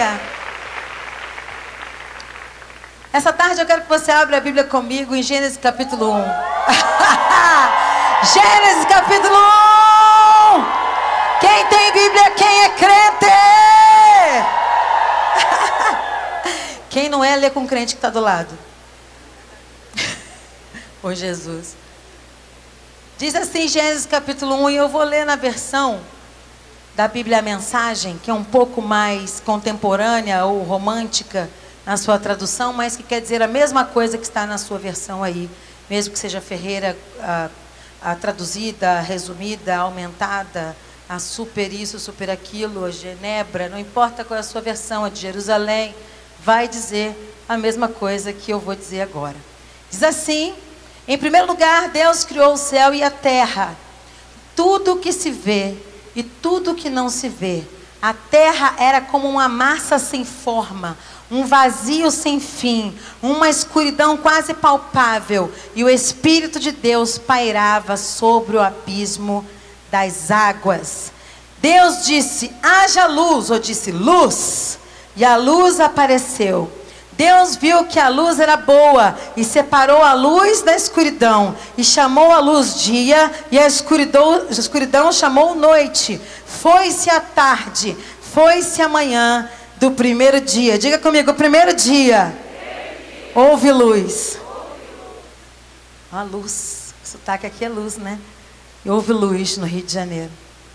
Aleluia. Essa tarde eu quero que você abra a Bíblia comigo em Gênesis capítulo 1. Gênesis capítulo 1. Quem tem Bíblia, quem é crente? Quem não é, lê com o crente que está do lado. Ô Jesus. Diz assim Gênesis capítulo 1, e eu vou ler na versão da Bíblia a Mensagem, que é um pouco mais contemporânea ou romântica na sua tradução, mas que quer dizer a mesma coisa que está na sua versão aí, mesmo que seja Ferreira a traduzida, a resumida, a aumentada, a super isso, super aquilo, a Genebra, não importa qual é a sua versão, a de Jerusalém, vai dizer a mesma coisa que eu vou dizer agora. Diz assim: em primeiro lugar, Deus criou o céu e a terra, tudo que se vê e tudo que não se vê. A terra era como uma massa sem forma, um vazio sem fim, uma escuridão quase palpável, e o Espírito de Deus pairava sobre o abismo das águas. Deus disse: haja luz, ou disse luz, e a luz apareceu. Deus viu que a luz era boa e separou a luz da escuridão e chamou a luz dia e a escuridão chamou noite. Foi-se a tarde, foi-se a manhã do primeiro dia. Diga comigo, o primeiro dia. Houve luz. A luz, o sotaque aqui é luz, né? E houve luz no Rio de Janeiro.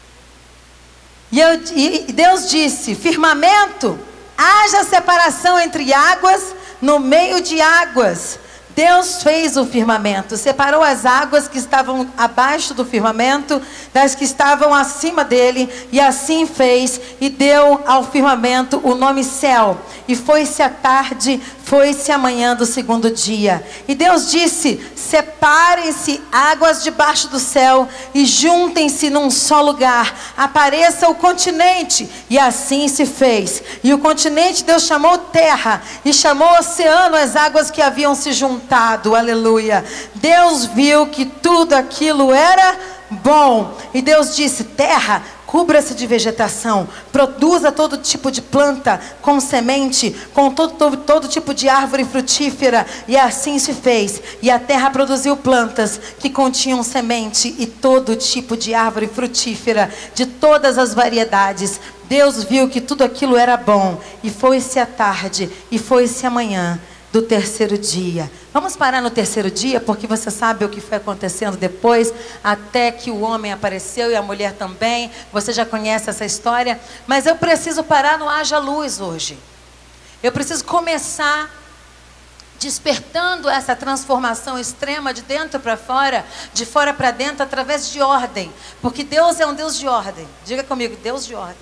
E Deus disse: firmamento, haja separação entre águas no meio de águas. Deus fez o firmamento, separou as águas que estavam abaixo do firmamento das que estavam acima dele, e assim fez, e deu ao firmamento o nome céu. E foi-se a tarde, foi-se a manhã do segundo dia. E Deus disse: separem-se águas debaixo do céu e juntem-se num só lugar. Apareça o continente. E assim se fez. E o continente Deus chamou terra, e chamou oceano as águas que haviam se juntado. Aleluia. Deus viu que tudo aquilo era bom. E Deus disse: terra, cubra-se de vegetação, produza todo tipo de planta com semente, com todo tipo de árvore frutífera. E assim se fez. E a terra produziu plantas que continham semente e todo tipo de árvore frutífera de todas as variedades. Deus viu que tudo aquilo era bom. E foi-se a tarde e foi-se a manhã do terceiro dia. Vamos parar no terceiro dia, porque você sabe o que foi acontecendo depois, até que o homem apareceu e a mulher também. Você já conhece essa história, mas eu preciso parar no haja luz hoje. Eu preciso começar despertando essa transformação extrema de dentro para fora, de fora para dentro, através de ordem, porque Deus é um Deus de ordem. Diga comigo, Deus de ordem.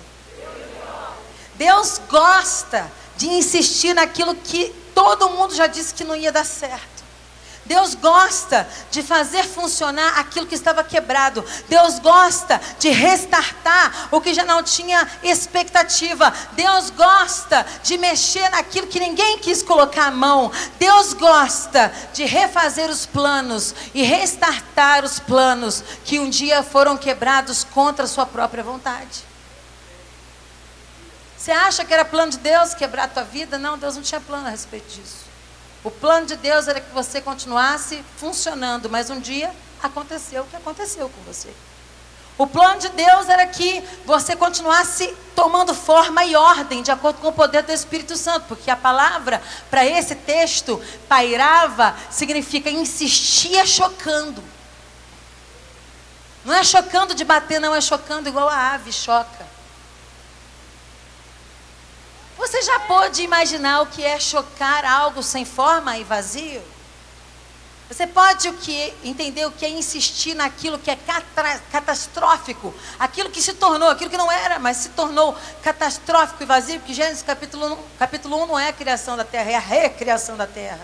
Deus gosta de insistir naquilo que todo mundo já disse que não ia dar certo. Deus gosta de fazer funcionar aquilo que estava quebrado. Deus gosta de restartar o que já não tinha expectativa. Deus gosta de mexer naquilo que ninguém quis colocar a mão. Deus gosta de refazer os planos e restartar os planos que um dia foram quebrados contra a sua própria vontade. Você acha que era plano de Deus quebrar a tua vida? Não, Deus não tinha plano a respeito disso. O plano de Deus era que você continuasse funcionando, mas um dia aconteceu o que aconteceu com você. O plano de Deus era que você continuasse tomando forma e ordem, de acordo com o poder do Espírito Santo, porque a palavra para esse texto, pairava, significa insistia chocando. Não é chocando de bater, não, é chocando igual a ave choca. Você já pôde imaginar o que é chocar algo sem forma e vazio? Você pode entender o que é insistir naquilo que é catastrófico, aquilo que se tornou, aquilo que não era, mas se tornou catastrófico e vazio, porque Gênesis capítulo 1 não é a criação da terra, é a recriação da terra.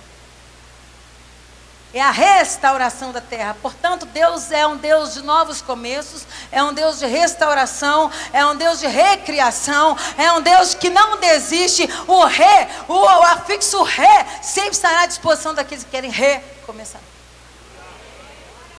É a restauração da terra. Portanto, Deus é um Deus de novos começos, é um Deus de restauração, é um Deus de recriação, é um Deus que não desiste. O afixo sempre estará à disposição daqueles que querem recomeçar.